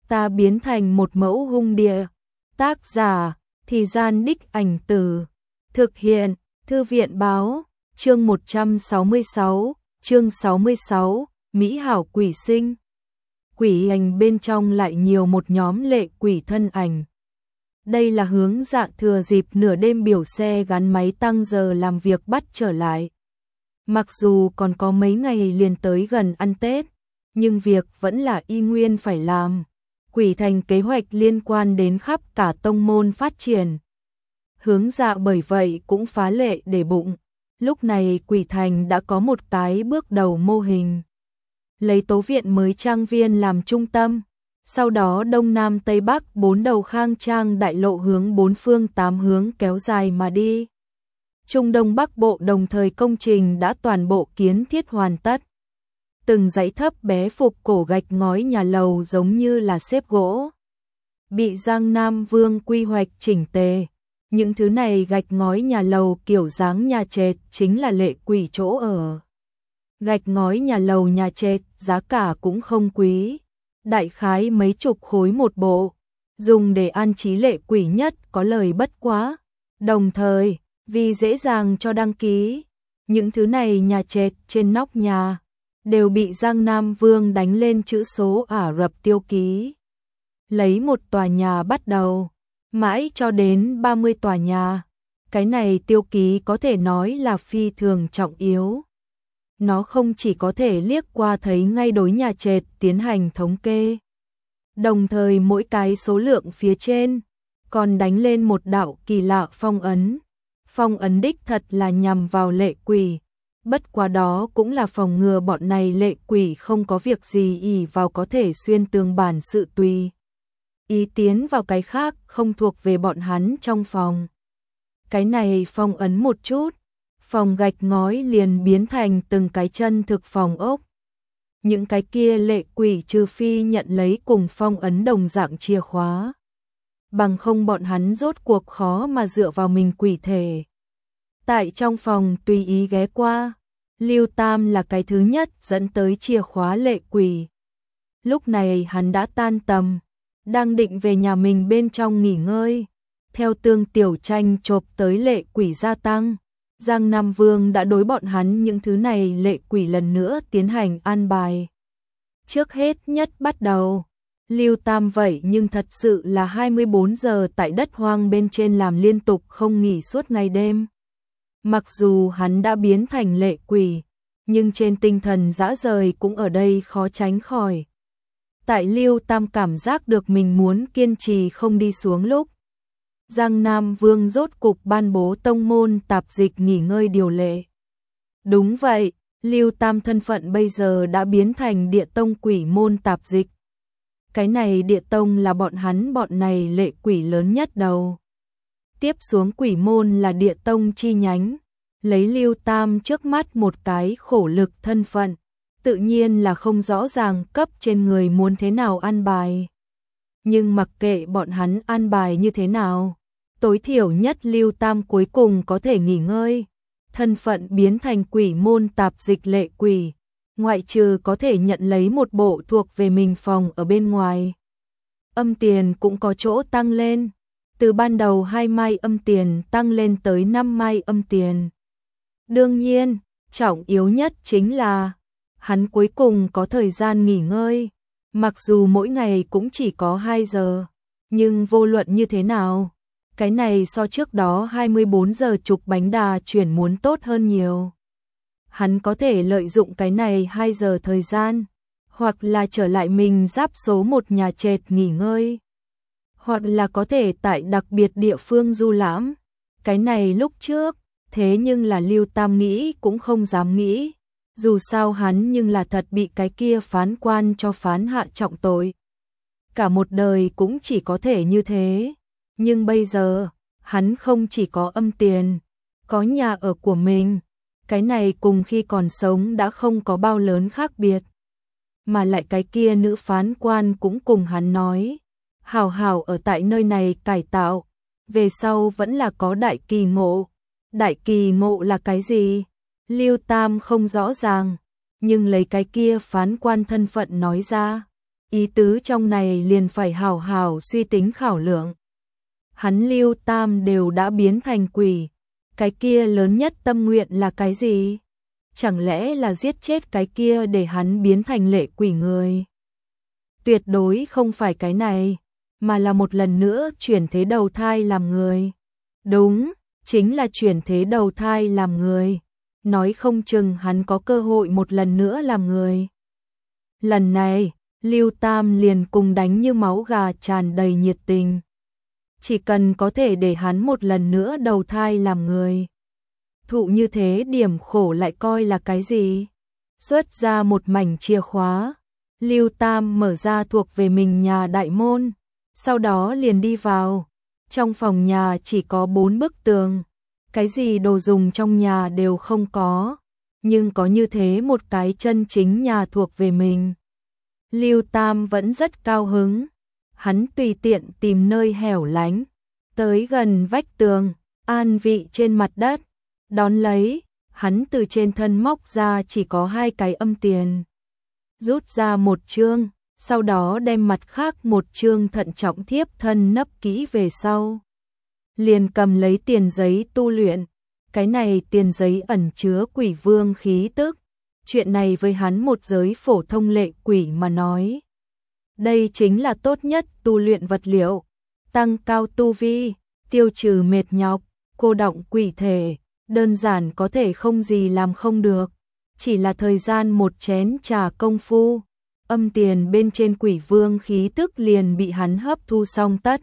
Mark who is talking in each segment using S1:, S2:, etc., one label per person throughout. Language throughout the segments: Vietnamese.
S1: ta biến thành một mẫu hung địa. Tác giả, Thì Gian Đích Ảnh Từ. Thực hiện, Thư viện Báo. Chương 166, chương 66, Mỹ Hảo Quỷ Sinh. Quỷ ảnh bên trong lại nhiều một nhóm lệ quỷ thân ảnh. Đây là Hướng Dạ thừa dịp nửa đêm biểu xe gắn máy tăng giờ làm việc bắt trở lại. Mặc dù còn có mấy ngày liền tới gần ăn Tết, nhưng việc vẫn là y nguyên phải làm. Quỷ thành kế hoạch liên quan đến khắp cả tông môn phát triển. Hướng Dạ bởi vậy cũng phá lệ để bụng. Lúc này quỷ thành đã có một cái bước đầu mô hình. Lấy tố viện mới trang viên làm trung tâm, sau đó đông nam tây bắc 4 đầu khang trang đại lộ hướng 4 phương 8 hướng kéo dài mà đi. Trung đông bắc bộ đồng thời công trình đã toàn bộ kiến thiết hoàn tất. Từng dãy thấp bé phục cổ gạch ngói nhà lầu giống như là xếp gỗ, bị Giang Nam Vương quy hoạch chỉnh tề. Những thứ này gạch ngói nhà lầu kiểu dáng nhà trệt chính là lệ quỷ chỗ ở. Gạch ngói nhà lầu nhà trệt giá cả cũng không quý, đại khái mấy chục khối một bộ, dùng để an trí lệ quỷ nhất có lời bất quá. Đồng thời, vì dễ dàng cho đăng ký, những thứ này nhà trệt trên nóc nhà đều bị Giang Nam Vương đánh lên chữ số Ả Rập tiêu ký. Lấy một tòa nhà bắt đầu, mãi cho đến 30 tòa nhà. Cái này tiêu ký có thể nói là phi thường trọng yếu. Nó không chỉ có thể liếc qua thấy ngay đối nhà trệt tiến hành thống kê, đồng thời mỗi cái số lượng phía trên còn đánh lên một đạo kỳ lạ phong ấn. Phong ấn đích thật là nhằm vào lệ quỷ, bất quá đó cũng là phòng ngừa bọn này lệ quỷ không có việc gì ỷ vào có thể xuyên tường bản sự tùy ý tiến vào cái khác không thuộc về bọn hắn trong phòng. Cái này phong ấn một chút, phòng gạch ngói liền biến thành từng cái chân thực phòng ốc. Những cái kia lệ quỷ trừ phi nhận lấy cùng phong ấn đồng dạng chìa khóa, bằng không bọn hắn rốt cuộc khó mà dựa vào mình quỷ thể. Tại trong phòng tùy ý ghé qua, Lưu Tam là cái thứ nhất dẫn tới chìa khóa lệ quỷ. Lúc này hắn đã tan tầm, đang định về nhà mình bên trong nghỉ ngơi. Theo Tương Tiểu Tranh chộp tới lệ quỷ gia tăng, Giang Nam Vương đã đối bọn hắn những thứ này lệ quỷ lần nữa tiến hành an bài. Trước hết nhất bắt đầu, Lưu Tam vậy nhưng thật sự là 24 giờ tại đất hoang bên trên làm liên tục không nghỉ suốt ngày đêm. Mặc dù hắn đã biến thành lệ quỷ, nhưng trên tinh thần dã rời cũng ở đây khó tránh khỏi. Tại Lưu Tam cảm giác được mình muốn kiên trì không đi xuống lúc, Giang Nam Vương rốt cục ban bố tông môn tạp dịch nghỉ ngơi điều lệ. Đúng vậy, Lưu Tam thân phận bây giờ đã biến thành địa tông quỷ môn tạp dịch. Cái này địa tông là bọn hắn bọn này lệ quỷ lớn nhất đầu. Tiếp xuống quỷ môn là địa tông chi nhánh, lấy Lưu Tam trước mắt một cái khổ lực thân phận, tự nhiên là không rõ ràng cấp trên người muốn thế nào an bài. Nhưng mặc kệ bọn hắn an bài như thế nào, tối thiểu nhất Lưu Tam cuối cùng có thể nghỉ ngơi. Thân phận biến thành quỷ môn tạp dịch lệ quỷ, ngoại trừ có thể nhận lấy một bộ thuộc về mình phòng ở bên ngoài, âm tiền cũng có chỗ tăng lên. Từ ban đầu 2 mai âm tiền tăng lên tới 5 mai âm tiền. Đương nhiên, trọng yếu nhất chính là hắn cuối cùng có thời gian nghỉ ngơi. Mặc dù mỗi ngày cũng chỉ có 2 giờ, nhưng vô luận như thế nào, cái này so trước đó 24 giờ chụp bánh đà chuyển muốn tốt hơn nhiều. Hắn có thể lợi dụng cái này 2 giờ thời gian, hoặc là trở lại mình giáp số 1 nhà trệt nghỉ ngơi, hoặc là có thể tại đặc biệt địa phương du lãm. Cái này lúc trước, thế nhưng là Lưu Tam nghĩ cũng không dám nghĩ. Dù sao hắn nhưng là thật bị cái kia phán quan cho phán hạ trọng tội. Cả một đời cũng chỉ có thể như thế. Nhưng bây giờ, hắn không chỉ có âm tiền, có nhà ở của mình. Cái này cùng khi còn sống đã không có bao lớn khác biệt. Mà lại cái kia nữ phán quan cũng cùng hắn nói, hảo hảo ở tại nơi này cải tạo, về sau vẫn là có đại kỳ ngộ. Đại kỳ ngộ là cái gì? Lưu Tam không rõ ràng, nhưng lấy cái kia phán quan thân phận nói ra, ý tứ trong này liền phải hảo hảo suy tính khảo lượng. Hắn Lưu Tam đều đã biến thành quỷ, cái kia lớn nhất tâm nguyện là cái gì? Chẳng lẽ là giết chết cái kia để hắn biến thành lệ quỷ người? Tuyệt đối không phải cái này, mà là một lần nữa chuyển thế đầu thai làm người. Đúng, chính là chuyển thế đầu thai làm người. Nói không chừng hắn có cơ hội một lần nữa làm người. Lần này, Lưu Tam liền cùng đánh như máu gà tràn đầy nhiệt tình. Chỉ cần có thể để hắn một lần nữa đầu thai làm người. Thụ như thế điểm khổ lại coi là cái gì? Xuất ra một mảnh chìa khóa. Lưu Tam mở ra thuộc về mình nhà đại môn. Sau đó liền đi vào. Trong phòng nhà chỉ có 4 bức tường. Cái gì đồ dùng trong nhà đều không có. Nhưng có như thế một cái chân chính nhà thuộc về mình. Lưu Tam vẫn rất cao hứng. Hắn tùy tiện tìm nơi hẻo lánh. Tới gần vách tường, an vị trên mặt đất. Đón lấy, hắn từ trên thân móc ra chỉ có 2 cái âm tiền. Rút ra một chương, sau đó đem mặt khác một chương thận trọng thiếp thân nấp kỹ về sau. Liền cầm lấy tiền giấy tu luyện. Cái này tiền giấy ẩn chứa quỷ vương khí tức. Chuyện này với hắn một giới phổ thông lệ quỷ mà nói. Đây chính là tốt nhất tu luyện vật liệu. Tăng cao tu vi, tiêu trừ mệt nhọc, cô đọng quỷ thể. Đơn giản có thể không gì làm không được. Chỉ là thời gian một chén trà công phu. Âm tiền bên trên quỷ vương khí tức liền bị hắn hấp thu xong tất.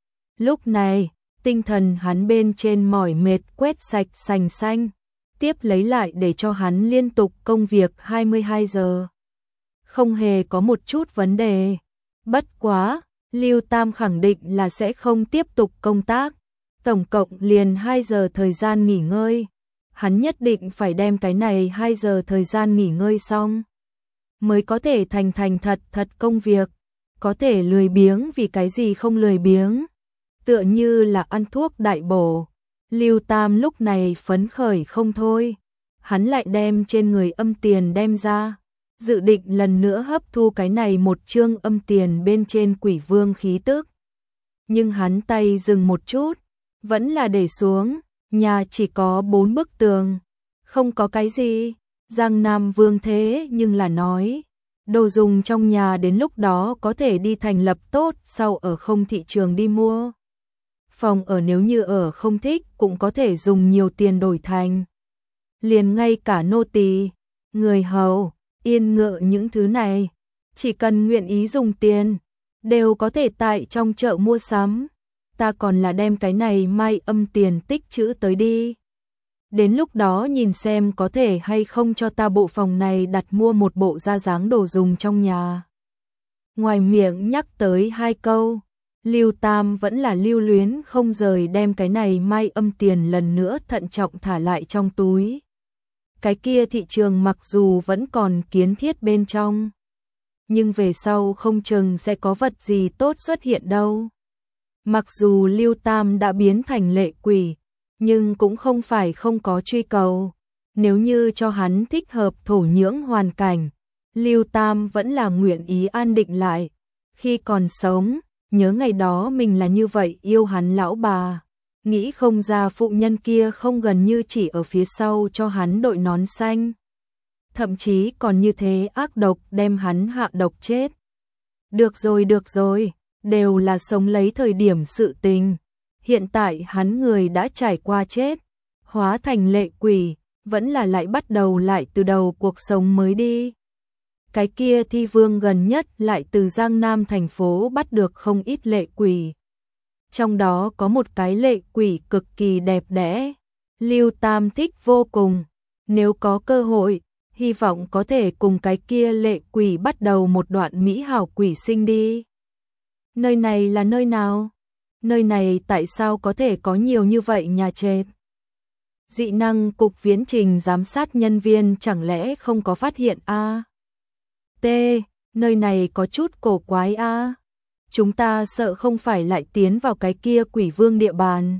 S1: Lúc này, tinh thần hắn bên trên mỏi mệt quét sạch sành xanh. Tiếp lấy lại để cho hắn liên tục công việc 22 giờ. Không hề có một chút vấn đề. Bất quá, Lưu Tam khẳng định là sẽ không tiếp tục công tác. Tổng cộng liền 2 giờ thời gian nghỉ ngơi. Hắn nhất định phải đem cái này 2 giờ thời gian nghỉ ngơi xong. Mới có thể thành thật công việc. Có thể lười biếng vì cái gì không lười biếng. Tựa như là ăn thuốc đại bổ. Lưu Tam lúc này phấn khởi không thôi. Hắn lại đem trên người âm tiền đem ra. Dự định lần nữa hấp thu cái này một chương âm tiền bên trên quỷ vương khí tức. Nhưng hắn tay dừng một chút. Vẫn là để xuống. Nhà chỉ có 4 bức tường. Không có cái gì. Giang Nam Vương thế nhưng là nói. Đồ dùng trong nhà đến lúc đó có thể đi thành lập tốt sau ở không thị trường đi mua. Phòng ở nếu như ở không thích cũng có thể dùng nhiều tiền đổi thành. Liền ngay cả nô tỳ, người hầu, yên ngựa những thứ này. Chỉ cần nguyện ý dùng tiền, đều có thể tại trong chợ mua sắm. Ta còn là đem cái này mai âm tiền tích trữ tới đi. Đến lúc đó nhìn xem có thể hay không cho ta bộ phòng này đặt mua một bộ ra dáng đồ dùng trong nhà. Ngoài miệng nhắc tới 2 câu, Lưu Tam vẫn là lưu luyến không rời đem cái này mai âm tiền lần nữa thận trọng thả lại trong túi. Cái kia thị trường mặc dù vẫn còn kiến thiết bên trong, nhưng về sau không chừng sẽ có vật gì tốt xuất hiện đâu. Mặc dù Lưu Tam đã biến thành lệ quỷ, nhưng cũng không phải không có truy cầu. Nếu như cho hắn thích hợp thổ nhưỡng hoàn cảnh, Lưu Tam vẫn là nguyện ý an định lại. Khi còn sống, nhớ ngày đó mình là như vậy yêu hắn lão bà. Nghĩ không ra phụ nhân kia không gần như chỉ ở phía sau cho hắn đội nón xanh. Thậm chí còn như thế ác độc đem hắn hạ độc chết. Được rồi, đều là sống lấy thời điểm sự tình. Hiện tại hắn người đã trải qua chết, hóa thành lệ quỷ, vẫn là lại bắt đầu lại từ đầu cuộc sống mới đi. Cái kia thi vương gần nhất lại từ Giang Nam thành phố bắt được không ít lệ quỷ. Trong đó có một cái lệ quỷ cực kỳ đẹp đẽ. Lưu Tam thích vô cùng. Nếu có cơ hội, hy vọng có thể cùng cái kia lệ quỷ bắt đầu một đoạn mỹ hảo quỷ sinh đi. Nơi này là nơi nào? Nơi này tại sao có thể có nhiều như vậy nhà trệt? Dị năng cục viễn trình giám sát nhân viên chẳng lẽ không có phát hiện a? T, nơi này có chút cổ quái a. Chúng ta sợ không phải lại tiến vào cái kia quỷ vương địa bàn.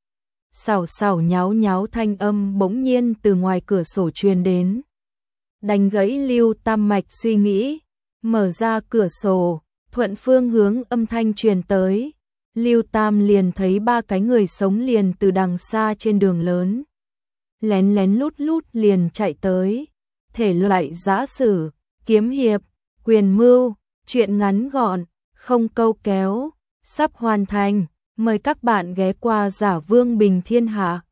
S1: Xào xào nháo nháo thanh âm bỗng nhiên từ ngoài cửa sổ truyền đến. Đánh gãy Lưu Tam mạch suy nghĩ, Mở ra cửa sổ, thuận phương hướng âm thanh truyền tới. Lưu Tam liền thấy ba cái người sống liền từ đằng xa trên đường lớn. Lén lén lút lút liền chạy tới. Thể loại giã sử, kiếm hiệp, quyền mưu, truyện ngắn gọn, không câu kéo, sắp hoàn thành. Mời các bạn ghé qua Giả Vương Bình Thiên Hạ.